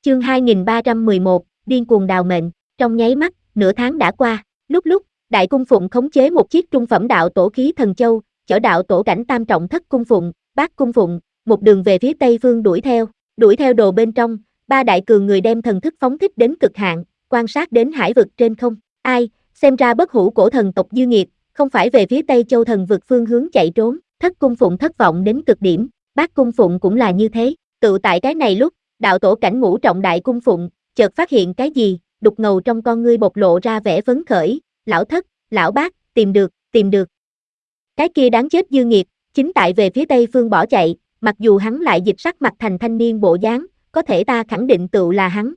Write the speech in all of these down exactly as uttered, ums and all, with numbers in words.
Chương hai nghìn ba trăm mười một, điên cuồng đào mệnh. Trong nháy mắt, nửa tháng đã qua. Lúc lúc, Đại Cung Phụng khống chế một chiếc trung phẩm đạo tổ khí thần châu, chở đạo tổ cảnh tam trọng thất cung phụng, bát cung phụng, một đường về phía tây phương đuổi theo. Đuổi theo đồ bên trong, ba đại cường người đem thần thức phóng thích đến cực hạn, quan sát đến hải vực trên không. Ai, xem ra bất hủ cổ thần tộc dư nghiệt, không phải về phía Tây Châu thần vực phương hướng chạy trốn. Thất cung phụng thất vọng đến cực điểm, bát cung phụng cũng là như thế. Tự tại cái này lúc, đạo tổ cảnh ngũ trọng đại cung phụng, chợt phát hiện cái gì, đục ngầu trong con ngươi bộc lộ ra vẻ phấn khởi. Lão thất, lão bát, tìm được, tìm được. Cái kia đáng chết dư nghiệt, chính tại về phía Tây phương bỏ chạy, mặc dù hắn lại dịch sắc mặt thành thanh niên bộ dáng, có thể ta khẳng định tựu là hắn.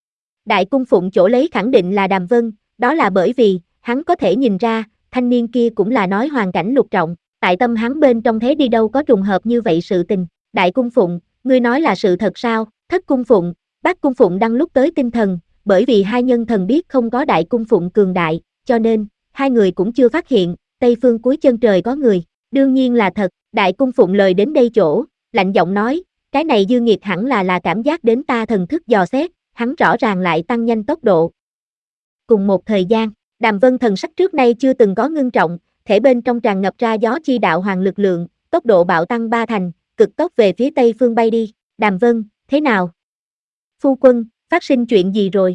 Đại cung phụng chỗ lấy khẳng định là Đàm Vân, đó là bởi vì, hắn có thể nhìn ra, thanh niên kia cũng là nói hoàn cảnh lục trọng, tại tâm hắn bên trong thế đi đâu có trùng hợp như vậy sự tình. Đại cung phụng, ngươi nói là sự thật sao? Thất cung phụng, bát cung phụng đang lúc tới tinh thần, bởi vì hai nhân thần biết không có đại cung phụng cường đại, cho nên, hai người cũng chưa phát hiện, Tây phương cuối chân trời có người. Đương nhiên là thật, đại cung phụng lời đến đây chỗ, lạnh giọng nói, cái này dư nghiệt hẳn là là cảm giác đến ta thần thức dò xét, hắn rõ ràng lại tăng nhanh tốc độ. Cùng một thời gian, Đàm Vân thần sắc trước nay chưa từng có ngưng trọng, thể bên trong tràn ngập ra gió chi đạo hoàng lực lượng, tốc độ bạo tăng ba thành, cực tốc về phía Tây phương bay đi. Đàm Vân, thế nào? Phu quân, phát sinh chuyện gì rồi?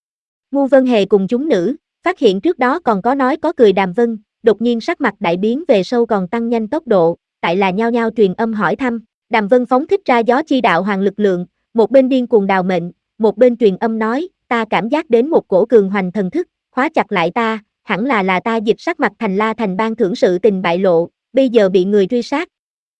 Ngu Vân Hề cùng chúng nữ, phát hiện trước đó còn có nói có cười Đàm Vân, đột nhiên sắc mặt đại biến về sau còn tăng nhanh tốc độ, tại là nhao nhao truyền âm hỏi thăm. Đàm Vân phóng thích ra gió chi đạo hoàng lực lượng, một bên điên cuồng đào mệnh, một bên truyền âm nói, ta cảm giác đến một cổ cường hoành thần thức, khóa chặt lại ta, hẳn là là ta dịch sắc mặt thành La Thành ban thưởng sự tình bại lộ, bây giờ bị người truy sát.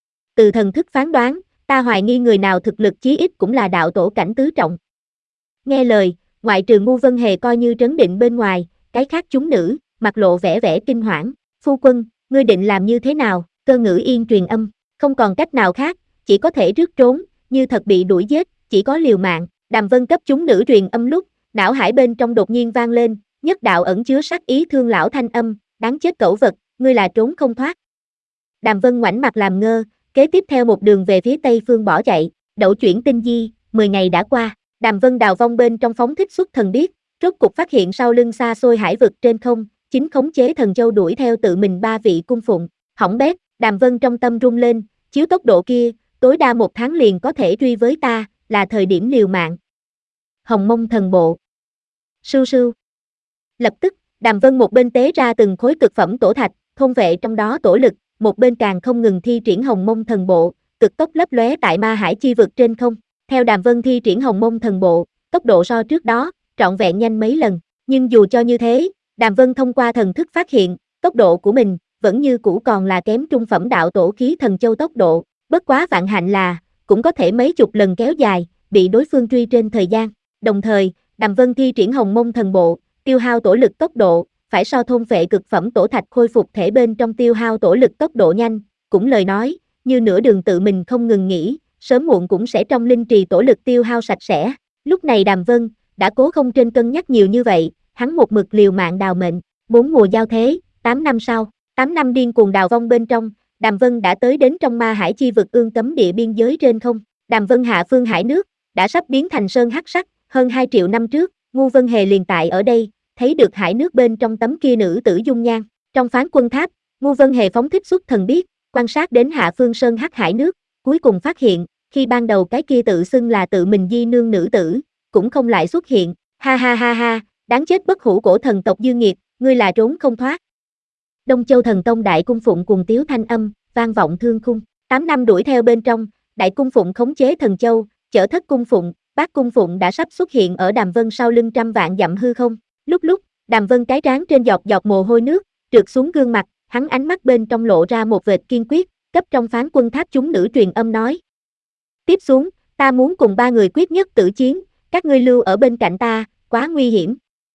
Từ thần thức phán đoán, ta hoài nghi người nào thực lực chí ít cũng là đạo tổ cảnh tứ trọng. Nghe lời, ngoại trừ Ngu Vân Hề coi như trấn định bên ngoài, cái khác chúng nữ, mặt lộ vẻ vẻ kinh hoảng. Phu quân, ngươi định làm như thế nào? Cơ Ngữ Yên truyền âm, không còn cách nào khác, chỉ có thể rước trốn, như thật bị đuổi giết, chỉ có liều mạng. Đàm Vân cấp chúng nữ truyền âm lúc, não hải bên trong đột nhiên vang lên, nhất đạo ẩn chứa sát ý thương lão thanh âm, đáng chết cẩu vật, ngươi là trốn không thoát. Đàm Vân ngoảnh mặt làm ngơ, kế tiếp theo một đường về phía Tây phương bỏ chạy. Đậu chuyển tinh di, mười ngày đã qua, Đàm Vân đào vong bên trong phóng thích xuất thần biết, rốt cục phát hiện sau lưng xa xôi hải vực trên không, chính khống chế thần châu đuổi theo tự mình ba vị cung phụng. Hỏng bét, Đàm Vân trong tâm rung lên, chiếu tốc độ kia, tối đa một tháng liền có thể truy với ta, là thời điểm liều mạng. Hồng Mông thần bộ. Sưu sưu. Lập tức, Đàm Vân một bên tế ra từng khối cực phẩm tổ thạch, thôn vệ trong đó tổ lực, một bên càng không ngừng thi triển Hồng Mông thần bộ, cực tốc lấp lóe tại ma hải chi vực trên không. Theo Đàm Vân thi triển Hồng Mông thần bộ, tốc độ so trước đó, trọn vẹn nhanh mấy lần, nhưng dù cho như thế, Đàm Vân thông qua thần thức phát hiện, tốc độ của mình, vẫn như cũ còn là kém trung phẩm đạo tổ khí thần châu tốc độ, bất quá vạn hạnh là, cũng có thể mấy chục lần kéo dài, bị đối phương truy trên thời gian. Đồng thời, Đàm Vân thi triển Hồng Mông thần bộ, tiêu hao tổ lực tốc độ, phải so thôn phệ cực phẩm tổ thạch khôi phục thể bên trong tiêu hao tổ lực tốc độ nhanh, cũng lời nói, như nửa đường tự mình không ngừng nghỉ, sớm muộn cũng sẽ trong linh trì tổ lực tiêu hao sạch sẽ. Lúc này Đàm Vân, đã cố không trên cân nhắc nhiều như vậy, hắn một mực liều mạng đào mệnh, bốn mùa giao thế, tám năm sau, tám năm điên cuồng đào vong bên trong, Đàm Vân đã tới đến trong ma hải chi vực ương cấm địa biên giới trên không. Đàm Vân hạ phương hải nước, đã sắp biến thành sơn hắc sắc, hơn hai triệu năm trước, Ngu Vân Hề liền tại ở đây, thấy được hải nước bên trong tấm kia nữ tử dung nhan. Trong phán quân tháp, Ngu Vân Hề phóng thích xuất thần biết, quan sát đến hạ phương sơn hắc hải nước, cuối cùng phát hiện, khi ban đầu cái kia tự xưng là tự mình di nương nữ tử, cũng không lại xuất hiện. Ha ha ha ha, đáng chết bất hủ cổ thần tộc dư nghiệt, ngươi là trốn không thoát. Đông Châu Thần Tông đại cung phụng cùng tiếu thanh âm, vang vọng thương khung. Tám năm đuổi theo bên trong, đại cung phụng khống chế thần châu, chở thất cung phụng, bát cung phụng đã sắp xuất hiện ở Đàm Vân sau lưng trăm vạn dặm hư không. Lúc lúc, Đàm Vân cái trán trên giọt giọt mồ hôi nước, trượt xuống gương mặt, hắn ánh mắt bên trong lộ ra một vệt kiên quyết, cấp trong phán quân tháp chúng nữ truyền âm nói. Tiếp xuống, ta muốn cùng ba người quyết nhất tử chiến, các ngươi lưu ở bên cạnh ta, quá nguy hiểm.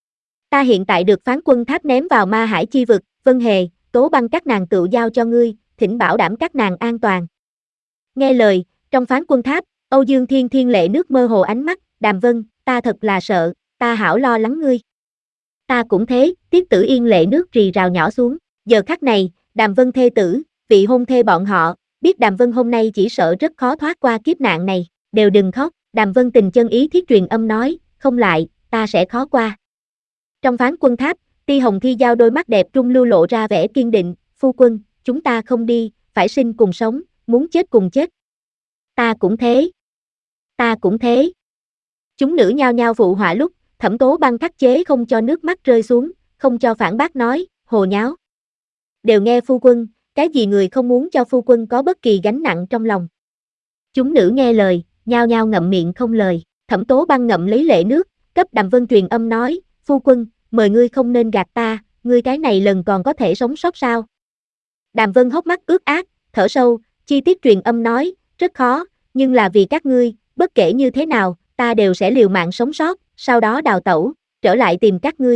Ta hiện tại được phán quân tháp ném vào ma hải chi vực, Vân Hề, Tố Băng các nàng tự giao cho ngươi, thỉnh bảo đảm các nàng an toàn. Nghe lời, trong phán quân tháp, Âu Dương Thiên Thiên lệ nước mơ hồ ánh mắt, Đàm Vân, ta thật là sợ, ta hảo lo lắng ngươi. Ta cũng thế, Tiết Tử Yên lệ nước rì rào nhỏ xuống, giờ khắc này, Đàm Vân thê tử, vị hôn thê bọn họ, biết Đàm Vân hôm nay chỉ sợ rất khó thoát qua kiếp nạn này, đều đừng khóc, Đàm Vân Tình chân ý thiết truyền âm nói, không lại, ta sẽ khó qua. Trong phán quân tháp, Ti Hồng Thi Giao đôi mắt đẹp trung lưu lộ ra vẻ kiên định, phu quân, chúng ta không đi, phải sinh cùng sống, muốn chết cùng chết. Ta cũng thế. Ta cũng thế. Chúng nữ nhao nhao phụ họa lúc, Thẩm Tố Băng khắc chế không cho nước mắt rơi xuống, không cho phản bác nói, hồ nháo. Đều nghe phu quân, cái gì người không muốn cho phu quân có bất kỳ gánh nặng trong lòng. Chúng nữ nghe lời, nhao nhao ngậm miệng không lời, Thẩm Tố Băng ngậm lấy lệ nước, cấp Đàm Vân truyền âm nói, phu quân, mời ngươi không nên gạt ta, ngươi cái này lần còn có thể sống sót sao? Đàm Vân hốc mắt ướt át, thở sâu, chi tiết truyền âm nói, rất khó, nhưng là vì các ngươi, bất kể như thế nào, ta đều sẽ liều mạng sống sót, sau đó đào tẩu, trở lại tìm các ngươi.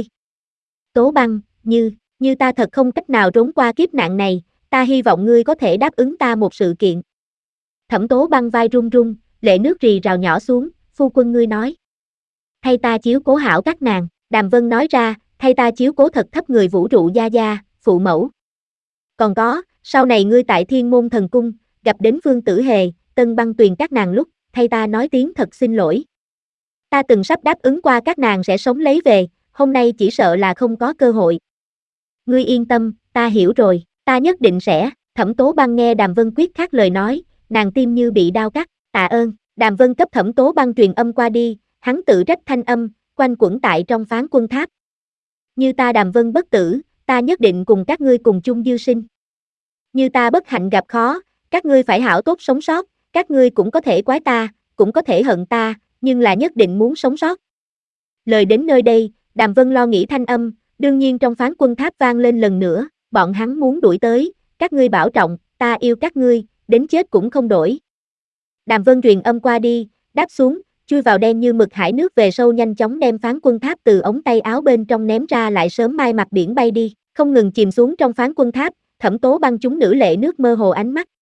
Tố Băng, như, như ta thật không cách nào trốn qua kiếp nạn này, ta hy vọng ngươi có thể đáp ứng ta một sự kiện. Thẩm Tố Băng vai run run, lệ nước rì rào nhỏ xuống, phu quân ngươi nói. Thay ta chiếu cố hảo các nàng, Đàm Vân nói ra, thay ta chiếu cố thật thấp người vũ trụ gia gia, phụ mẫu. Còn có, sau này ngươi tại Thiên Môn Thần Cung, gặp đến Vương Tử Hề, Tân Băng Tuyền các nàng lúc, thay ta nói tiếng thật xin lỗi. Ta từng sắp đáp ứng qua các nàng sẽ sống lấy về, hôm nay chỉ sợ là không có cơ hội. Ngươi yên tâm, ta hiểu rồi, ta nhất định sẽ. Thẩm Tố Băng nghe Đàm Vân quyết khắc lời nói, nàng tim như bị đau cắt, tạ ơn. Đàm Vân cấp Thẩm Tố Băng truyền âm qua đi, hắn tự trách thanh âm, quanh quẩn tại trong phán quân tháp. Như ta Đàm Vân bất tử, ta nhất định cùng các ngươi cùng chung dư sinh. Như ta bất hạnh gặp khó, các ngươi phải hảo tốt sống sót, các ngươi cũng có thể quái ta, cũng có thể hận ta, nhưng là nhất định muốn sống sót. Lời đến nơi đây, Đàm Vân lo nghĩ thanh âm, đương nhiên trong phán quân tháp vang lên lần nữa, bọn hắn muốn đuổi tới, các ngươi bảo trọng, ta yêu các ngươi, đến chết cũng không đổi. Đàm Vân truyền âm qua đi, đáp xuống, chui vào đen như mực hải nước về sâu nhanh chóng đem phán quân tháp từ ống tay áo bên trong ném ra lại sớm mai mặt biển bay đi, không ngừng chìm xuống trong phán quân tháp, Thẩm Tố Băng chúng nữ lệ nước mơ hồ ánh mắt.